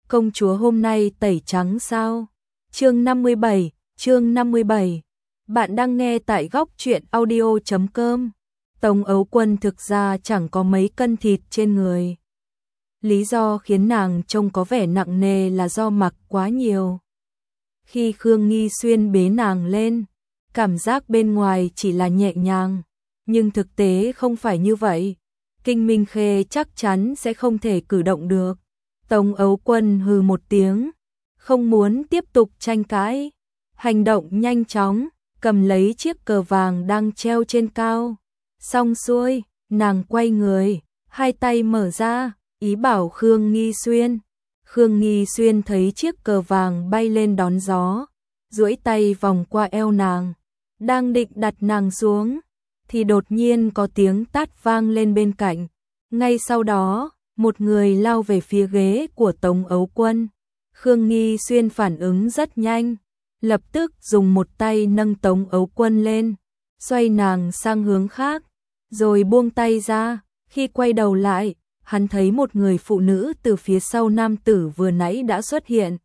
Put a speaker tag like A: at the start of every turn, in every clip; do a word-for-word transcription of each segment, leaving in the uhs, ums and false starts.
A: công chúa hôm nay tẩy trắng sao? Chương năm mươi bảy, chương năm mươi bảy. Bạn đang nghe tại góc truyện audio chấm com. Tống Ấu Quân thực ra chẳng có mấy cân thịt trên người. Lý do khiến nàng trông có vẻ nặng nề là do mặc quá nhiều. Khi Khương Nghi Xuyên bế nàng lên, cảm giác bên ngoài chỉ là nhẹ nhàng, nhưng thực tế không phải như vậy. Kinh Minh Khê chắc chắn sẽ không thể cử động được. Tống Ấu Quân hừ một tiếng, không muốn tiếp tục tranh cãi, hành động nhanh chóng, cầm lấy chiếc cờ vàng đang treo trên cao. Xong xuôi, nàng quay người, hai tay mở ra, ý bảo Khương Nghi Xuyên. Khương Nghi Xuyên thấy chiếc cờ vàng bay lên đón gió, duỗi tay vòng qua eo nàng, đang định đặt nàng xuống, thì đột nhiên có tiếng tát vang lên bên cạnh. Ngay sau đó, một người lao về phía ghế của Tống Ấu Quân. Khương Nghi Xuyên phản ứng rất nhanh, lập tức dùng một tay nâng Tống Ấu Quân lên, xoay nàng sang hướng khác, rồi buông tay ra. Khi quay đầu lại, hắn thấy một người phụ nữ từ phía sau nam tử vừa nãy đã xuất hiện.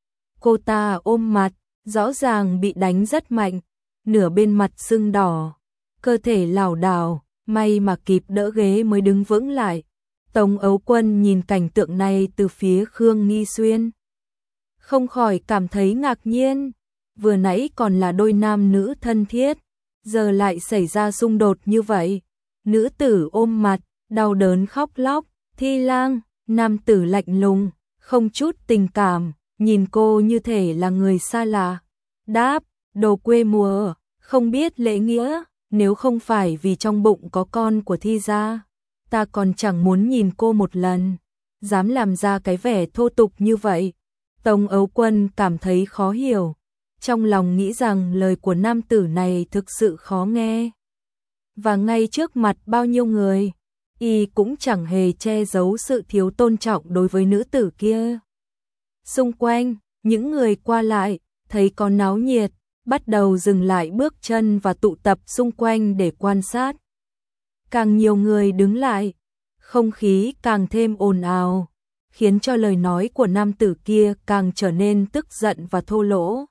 A: Cô ta ôm mặt, rõ ràng bị đánh rất mạnh, nửa bên mặt sưng đỏ, cơ thể lảo đảo, may mà kịp đỡ ghế mới đứng vững lại. Tống Ấu Quân nhìn cảnh tượng này từ phía Khương Nghi Xuyên, không khỏi cảm thấy ngạc nhiên. Vừa nãy còn là đôi nam nữ thân thiết, giờ lại xảy ra xung đột như vậy. Nữ tử ôm mặt, đau đớn khóc lóc. Thi Lang, nam tử lạnh lùng, không chút tình cảm, nhìn cô như thể là người xa lạ. Đáp, đồ quê mùa, không biết lễ nghĩa, nếu không phải vì trong bụng có con của Thi gia, ta còn chẳng muốn nhìn cô một lần. Dám làm ra cái vẻ thô tục như vậy. Tống Ấu Quân cảm thấy khó hiểu, trong lòng nghĩ rằng lời của nam tử này thực sự khó nghe. Và ngay trước mặt bao nhiêu người, y cũng chẳng hề che giấu sự thiếu tôn trọng đối với nữ tử kia. Xung quanh, những người qua lại, thấy có náo nhiệt, bắt đầu dừng lại bước chân và tụ tập xung quanh để quan sát. Càng nhiều người đứng lại, không khí càng thêm ồn ào, khiến cho lời nói của nam tử kia càng trở nên tức giận và thô lỗ.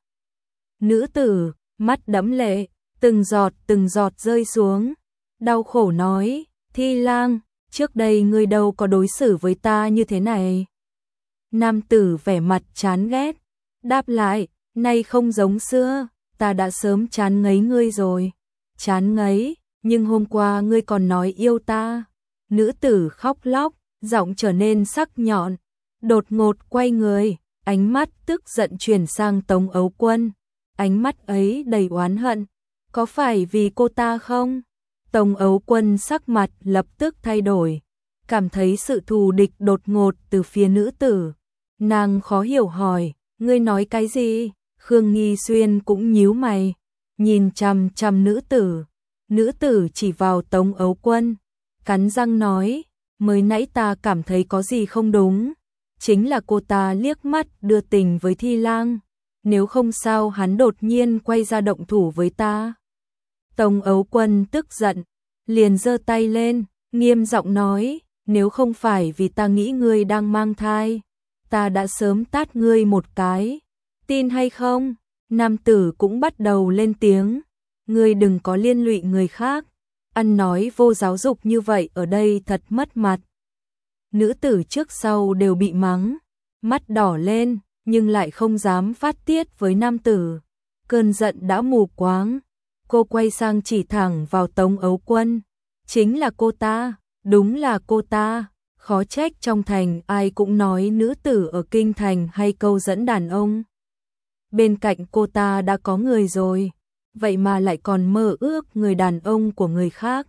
A: Nữ tử, mắt đẫm lệ, từng giọt từng giọt rơi xuống, đau khổ nói, Thi Lang, trước đây ngươi đâu có đối xử với ta như thế này. Nam tử vẻ mặt chán ghét, đáp lại, nay không giống xưa, ta đã sớm chán ngấy ngươi rồi. Chán ngấy, nhưng hôm qua ngươi còn nói yêu ta. Nữ tử khóc lóc, giọng trở nên sắc nhọn, đột ngột quay người, ánh mắt tức giận chuyển sang Tống Ấu Quân. Ánh mắt ấy đầy oán hận, có phải vì cô ta không? Tống Ấu Quân sắc mặt lập tức thay đổi, cảm thấy sự thù địch đột ngột từ phía nữ tử. Nàng khó hiểu hỏi, ngươi nói cái gì? Khương Nghi Xuyên cũng nhíu mày, nhìn chằm chằm nữ tử. Nữ tử chỉ vào Tống Ấu Quân, cắn răng nói, mới nãy ta cảm thấy có gì không đúng. Chính là cô ta liếc mắt đưa tình với Thi Lang, nếu không sao hắn đột nhiên quay ra động thủ với ta. Tống Ấu Quân tức giận, liền giơ tay lên, nghiêm giọng nói, nếu không phải vì ta nghĩ ngươi đang mang thai, ta đã sớm tát ngươi một cái. Tin hay không? Nam tử cũng bắt đầu lên tiếng, ngươi đừng có liên lụy người khác, ăn nói vô giáo dục như vậy ở đây thật mất mặt. Nữ tử trước sau đều bị mắng, mắt đỏ lên, nhưng lại không dám phát tiết với nam tử. Cơn giận đã mù quáng, cô quay sang chỉ thẳng vào Tống Ấu Quân. Chính là cô ta, đúng là cô ta, khó trách trong thành ai cũng nói nữ tử ở kinh thành hay câu dẫn đàn ông. Bên cạnh cô ta đã có người rồi, vậy mà lại còn mơ ước người đàn ông của người khác.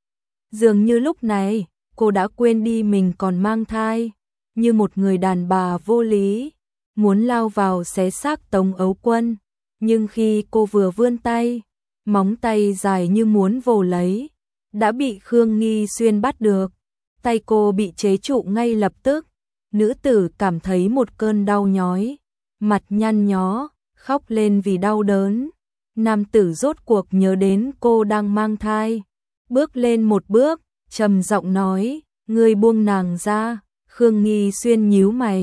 A: Dường như lúc này, cô đã quên đi mình còn mang thai, như một người đàn bà vô lý, muốn lao vào xé xác Tống Ấu Quân. Nhưng khi cô vừa vươn tay, móng tay dài như muốn vồ lấy, đã bị Khương Nghi Xuyên bắt được. Tay cô bị chế trụ ngay lập tức, nữ tử cảm thấy một cơn đau nhói, mặt nhăn nhó, khóc lên vì đau đớn. Nam tử rốt cuộc nhớ đến cô đang mang thai, bước lên một bước, trầm giọng nói, ngươi buông nàng ra. Khương Nghi Xuyên nhíu mày,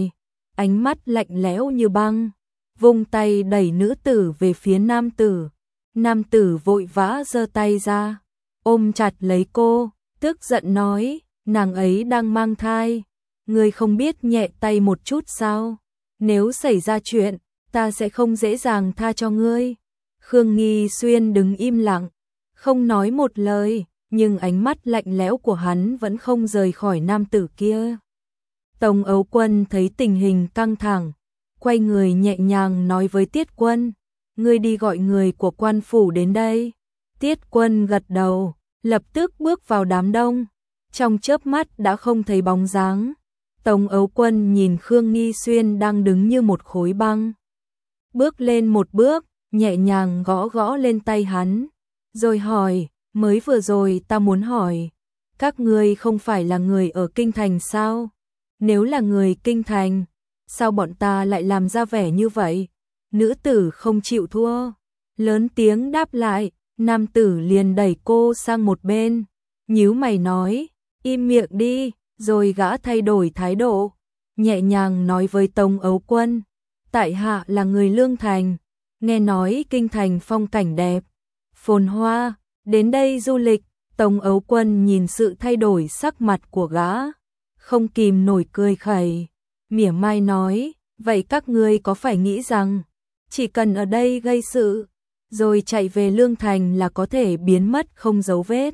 A: ánh mắt lạnh lẽo như băng, vung tay đẩy nữ tử về phía nam tử. Nam tử vội vã giơ tay ra, ôm chặt lấy cô, tức giận nói, nàng ấy đang mang thai, ngươi không biết nhẹ tay một chút sao? Nếu xảy ra chuyện, ta sẽ không dễ dàng tha cho ngươi. Khương Nghi Xuyên đứng im lặng, không nói một lời, nhưng ánh mắt lạnh lẽo của hắn vẫn không rời khỏi nam tử kia. Tống Ấu Quân thấy tình hình căng thẳng, quay người nhẹ nhàng nói với Tiết Quân, ngươi đi gọi người của quan phủ đến đây. Tiết Quân gật đầu, lập tức bước vào đám đông, trong chớp mắt đã không thấy bóng dáng. Tống Ấu Quân nhìn Khương Nghi Xuyên đang đứng như một khối băng, bước lên một bước, nhẹ nhàng gõ gõ lên tay hắn, rồi hỏi, mới vừa rồi ta muốn hỏi, các ngươi không phải là người ở Kinh Thành sao? Nếu là người Kinh Thành, sao bọn ta lại làm ra vẻ như vậy? Nữ tử không chịu thua, lớn tiếng đáp lại, nam tử liền đẩy cô sang một bên, nhíu mày nói, im miệng đi, rồi gã thay đổi thái độ, nhẹ nhàng nói với Tống Ấu Quân, tại hạ là người Lương Thành, nghe nói Kinh Thành phong cảnh đẹp, phồn hoa, đến đây du lịch. Tống Ấu Quân nhìn sự thay đổi sắc mặt của gã, không kìm nổi cười khẩy, mỉa mai nói, vậy các ngươi có phải nghĩ rằng, chỉ cần ở đây gây sự, rồi chạy về Lương Thành là có thể biến mất không dấu vết,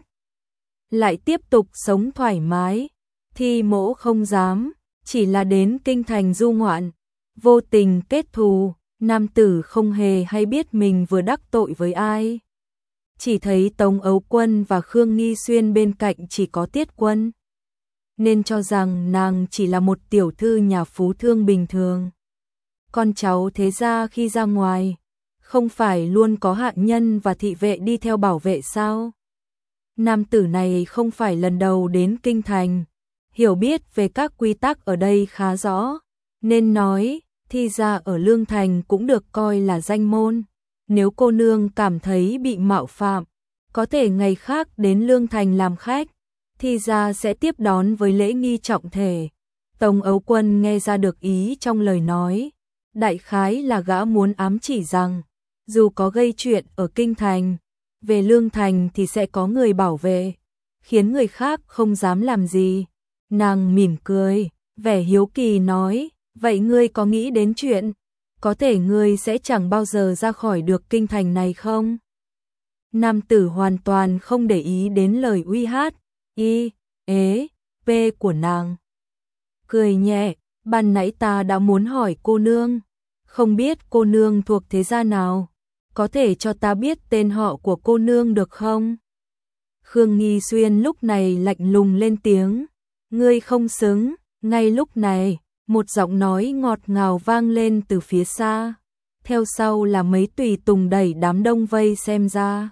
A: lại tiếp tục sống thoải mái? Thì mỗ không dám, chỉ là đến Kinh Thành du ngoạn, vô tình kết thù. Nam tử không hề hay biết mình vừa đắc tội với ai. Chỉ thấy Tống Ấu Quân và Khương Nghi Xuyên bên cạnh chỉ có Tiết Quân, nên cho rằng nàng chỉ là một tiểu thư nhà phú thương bình thường. Con cháu thế gia khi ra ngoài, không phải luôn có hạ nhân và thị vệ đi theo bảo vệ sao? Nam tử này không phải lần đầu đến Kinh Thành, hiểu biết về các quy tắc ở đây khá rõ, nên nói, thì ra ở Lương Thành cũng được coi là danh môn. Nếu cô nương cảm thấy bị mạo phạm, có thể ngày khác đến Lương Thành làm khách, thì ra sẽ tiếp đón với lễ nghi trọng thể. Tống Ấu Quân nghe ra được ý trong lời nói, đại khái là gã muốn ám chỉ rằng, dù có gây chuyện ở Kinh Thành, về Lương Thành thì sẽ có người bảo vệ, khiến người khác không dám làm gì. Nàng mỉm cười, vẻ hiếu kỳ nói, vậy ngươi có nghĩ đến chuyện, có thể ngươi sẽ chẳng bao giờ ra khỏi được Kinh Thành này không? Nam tử hoàn toàn không để ý đến lời uy hát, y, ế, p của nàng. Cười nhẹ, ban nãy ta đã muốn hỏi cô nương, không biết cô nương thuộc thế gia nào, có thể cho ta biết tên họ của cô nương được không? Khương Nghi Xuyên lúc này lạnh lùng lên tiếng, ngươi không xứng. Ngay lúc này, một giọng nói ngọt ngào vang lên từ phía xa, theo sau là mấy tùy tùng đẩy đám đông vây xem ra.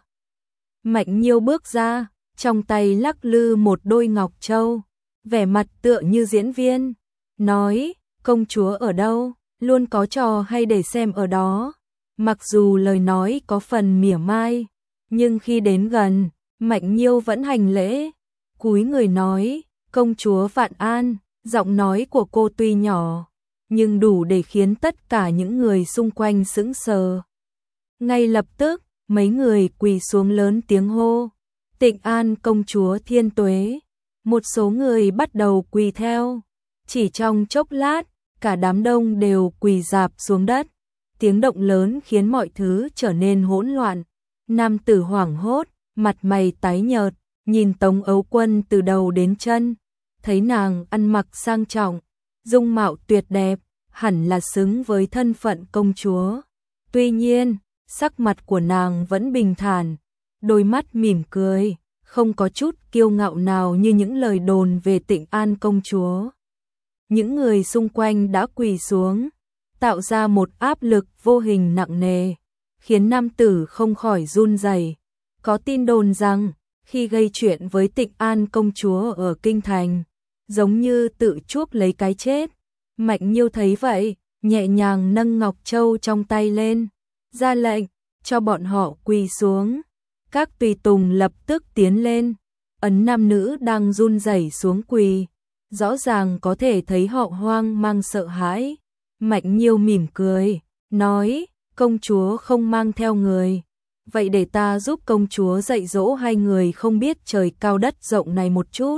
A: Mạnh Nhiêu bước ra, trong tay lắc lư một đôi ngọc châu, vẻ mặt tựa như diễn viên, nói, công chúa ở đâu, luôn có trò hay để xem ở đó. Mặc dù lời nói có phần mỉa mai, nhưng khi đến gần, Mạnh Nhiêu vẫn hành lễ, cúi người nói, công chúa vạn an. Giọng nói của cô tuy nhỏ, nhưng đủ để khiến tất cả những người xung quanh sững sờ. Ngay lập tức, mấy người quỳ xuống lớn tiếng hô, Tịnh An công chúa thiên tuế. Một số người bắt đầu quỳ theo. Chỉ trong chốc lát, cả đám đông đều quỳ rạp xuống đất. Tiếng động lớn khiến mọi thứ trở nên hỗn loạn. Nam tử hoảng hốt, mặt mày tái nhợt, nhìn Tống Ấu Quân từ đầu đến chân. Thấy nàng ăn mặc sang trọng, dung mạo tuyệt đẹp, hẳn là xứng với thân phận công chúa. Tuy nhiên, sắc mặt của nàng vẫn bình thản, đôi mắt mỉm cười, không có chút kiêu ngạo nào như những lời đồn về Tịnh An công chúa. Những người xung quanh đã quỳ xuống, tạo ra một áp lực vô hình nặng nề, khiến nam tử không khỏi run rẩy. Có tin đồn rằng, khi gây chuyện với Tịnh An công chúa ở Kinh Thành, giống như tự chuốc lấy cái chết. Mạnh Nhiêu thấy vậy, nhẹ nhàng nâng ngọc châu trong tay lên, ra lệnh, cho bọn họ quỳ xuống. Các tùy tùng lập tức tiến lên, ấn nam nữ đang run rẩy xuống quỳ, rõ ràng có thể thấy họ hoang mang sợ hãi. Mạnh Nhiêu mỉm cười, nói, công chúa không mang theo người. Vậy để ta giúp công chúa dạy dỗ hai người không biết trời cao đất rộng này một chút.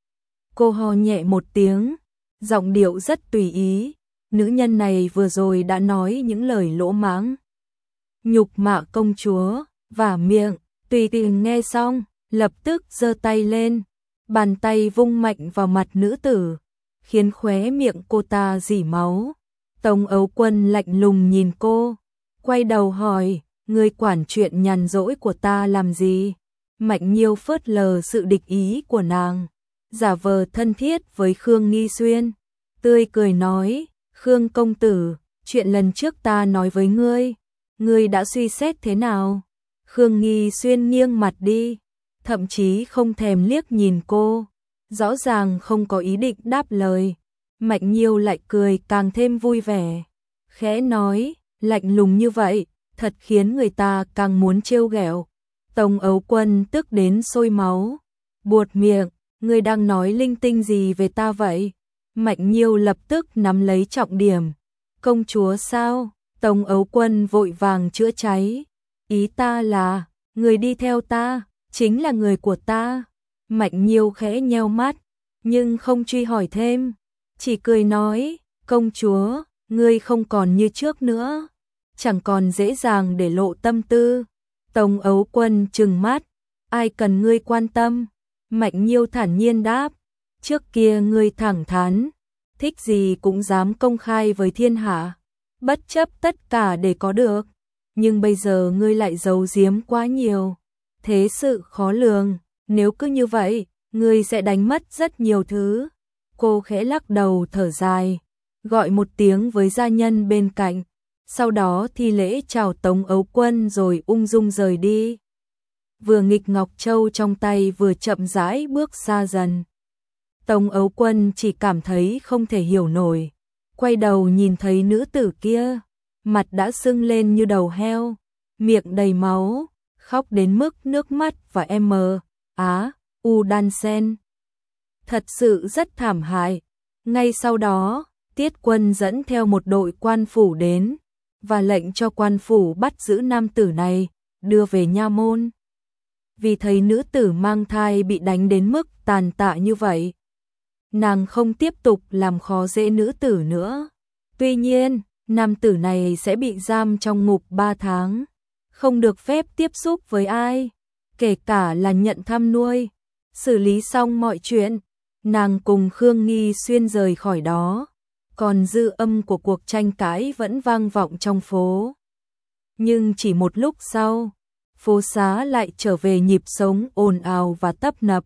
A: Cô ho nhẹ một tiếng, giọng điệu rất tùy ý. Nữ nhân này vừa rồi đã nói những lời lỗ mãng, nhục mạ công chúa, vả miệng. Tùy Tình nghe xong, lập tức giơ tay lên, bàn tay vung mạnh vào mặt nữ tử, khiến khóe miệng cô ta rỉ máu. Tống Ấu Quân lạnh lùng nhìn cô, quay đầu hỏi, ngươi quản chuyện nhàn rỗi của ta làm gì? Mạnh Nhiêu phớt lờ sự địch ý của nàng, giả vờ thân thiết với Khương Nghi Xuyên, tươi cười nói, Khương công tử, chuyện lần trước ta nói với ngươi, ngươi đã suy xét thế nào? Khương Nghi Xuyên nghiêng mặt đi, thậm chí không thèm liếc nhìn cô, rõ ràng không có ý định đáp lời. Mạnh Nhiêu lại cười càng thêm vui vẻ, khẽ nói, lạnh lùng như vậy, thật khiến người ta càng muốn trêu ghẹo. Tống Ấu Quân tức đến sôi máu, buột miệng, ngươi đang nói linh tinh gì về ta vậy? Mạnh Nhiêu lập tức nắm lấy trọng điểm, công chúa sao? Tống Ấu Quân vội vàng chữa cháy, ý ta là, người đi theo ta, chính là người của ta. Mạnh Nhiêu khẽ nheo mắt, nhưng không truy hỏi thêm, chỉ cười nói, công chúa, ngươi không còn như trước nữa, chẳng còn dễ dàng để lộ tâm tư. Tống Ấu Quân trừng mắt, ai cần ngươi quan tâm? Mạnh Nhiêu thản nhiên đáp, trước kia ngươi thẳng thắn, thích gì cũng dám công khai với thiên hạ, bất chấp tất cả để có được, nhưng bây giờ ngươi lại giấu giếm quá nhiều, thế sự khó lường, nếu cứ như vậy, ngươi sẽ đánh mất rất nhiều thứ. Cô khẽ lắc đầu thở dài, gọi một tiếng với gia nhân bên cạnh, sau đó thi lễ chào Tống Ấu Quân rồi ung dung rời đi. Vừa nghịch ngọc châu trong tay vừa chậm rãi bước xa dần. Tống Ấu Quân chỉ cảm thấy không thể hiểu nổi, quay đầu nhìn thấy nữ tử kia, mặt đã sưng lên như đầu heo, miệng đầy máu, khóc đến mức nước mắt và em á, u đan sen. Thật sự rất thảm hại. Ngay sau đó, Tiết Quân dẫn theo một đội quan phủ đến, và lệnh cho quan phủ bắt giữ nam tử này, đưa về nha môn. Vì thấy nữ tử mang thai bị đánh đến mức tàn tạ như vậy, nàng không tiếp tục làm khó dễ nữ tử nữa. Tuy nhiên, nam tử này sẽ bị giam trong ngục ba tháng, không được phép tiếp xúc với ai, kể cả là nhận thăm nuôi. Xử lý xong mọi chuyện, nàng cùng Khương Nghi Xuyên rời khỏi đó, còn dư âm của cuộc tranh cãi vẫn vang vọng trong phố. Nhưng chỉ một lúc sau, phố xá lại trở về nhịp sống ồn ào và tấp nập.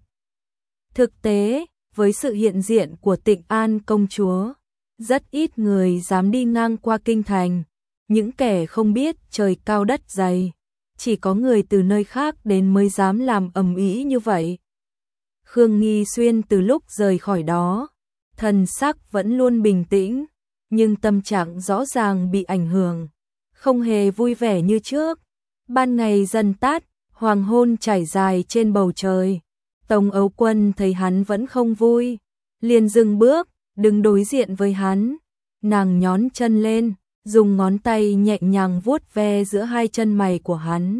A: Thực tế, với sự hiện diện của Tịnh An công chúa, rất ít người dám đi ngang qua kinh thành, những kẻ không biết trời cao đất dày, chỉ có người từ nơi khác đến mới dám làm ầm ĩ như vậy. Khương Nghi Xuyên từ lúc rời khỏi đó, thần sắc vẫn luôn bình tĩnh, nhưng tâm trạng rõ ràng bị ảnh hưởng, không hề vui vẻ như trước. Ban ngày dần tắt, hoàng hôn trải dài trên bầu trời. Tống Ấu Quân thấy hắn vẫn không vui, liền dừng bước, đứng đối diện với hắn. Nàng nhón chân lên, dùng ngón tay nhẹ nhàng vuốt ve giữa hai chân mày của hắn.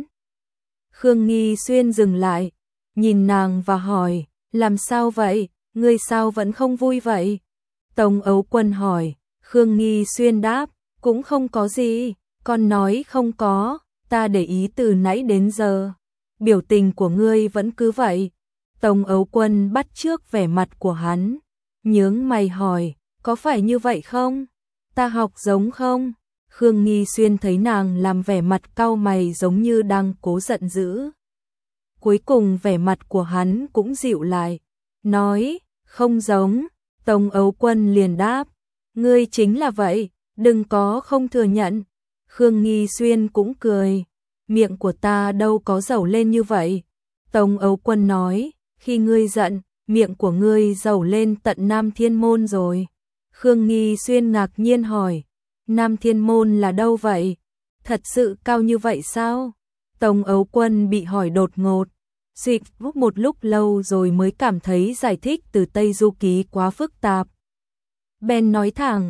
A: Khương Nghi Xuyên dừng lại, nhìn nàng và hỏi, làm sao vậy, ngươi sao vẫn không vui vậy? Tống Ấu Quân hỏi, Khương Nghi Xuyên đáp, cũng không có gì, con nói không có, ta để ý từ nãy đến giờ, biểu tình của ngươi vẫn cứ vậy. Tống Ấu Quân bắt chước vẻ mặt của hắn, nhướng mày hỏi, có phải như vậy không? Ta học giống không? Khương Nghi Xuyên thấy nàng làm vẻ mặt cau mày giống như đang cố giận dữ. Cuối cùng vẻ mặt của hắn cũng dịu lại, nói, không giống. Tống Ấu Quân liền đáp, ngươi chính là vậy, đừng có không thừa nhận. Khương Nghi Xuyên cũng cười, miệng của ta đâu có dẩu lên như vậy. Tống Ấu Quân nói, khi ngươi giận, miệng của ngươi dẩu lên tận Nam Thiên Môn rồi. Khương Nghi Xuyên ngạc nhiên hỏi, Nam Thiên Môn là đâu vậy? Thật sự cao như vậy sao? Tống Ấu Quân bị hỏi đột ngột, suy một lúc lâu rồi mới cảm thấy giải thích từ Tây Du Ký quá phức tạp. Bèn nói thẳng,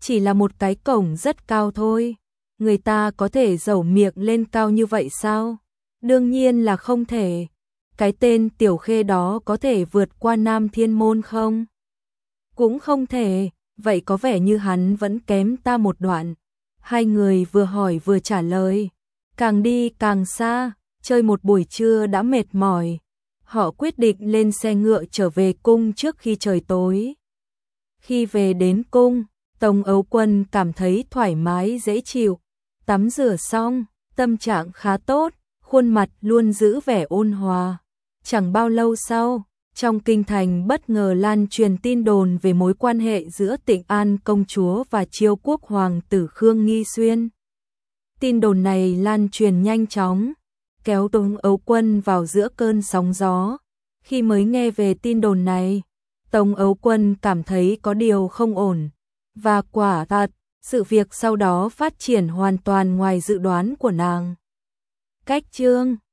A: chỉ là một cái cổng rất cao thôi. Người ta có thể dẩu miệng lên cao như vậy sao? Đương nhiên là không thể. Cái tên Tiểu Khê đó có thể vượt qua Nam Thiên Môn không? Cũng không thể, vậy có vẻ như hắn vẫn kém ta một đoạn. Hai người vừa hỏi vừa trả lời, càng đi càng xa, chơi một buổi trưa đã mệt mỏi. Họ quyết định lên xe ngựa trở về cung trước khi trời tối. Khi về đến cung, Tống Âu Quân cảm thấy thoải mái dễ chịu. Tắm rửa xong, tâm trạng khá tốt, khuôn mặt luôn giữ vẻ ôn hòa. Chẳng bao lâu sau, trong kinh thành bất ngờ lan truyền tin đồn về mối quan hệ giữa Tịnh An công chúa và Chiêu quốc hoàng tử Khương Nghi Xuyên. Tin đồn này lan truyền nhanh chóng, kéo Tống Âu Quân vào giữa cơn sóng gió. Khi mới nghe về tin đồn này, Tống Âu Quân cảm thấy có điều không ổn. Và quả thật, sự việc sau đó phát triển hoàn toàn ngoài dự đoán của nàng. Cách chương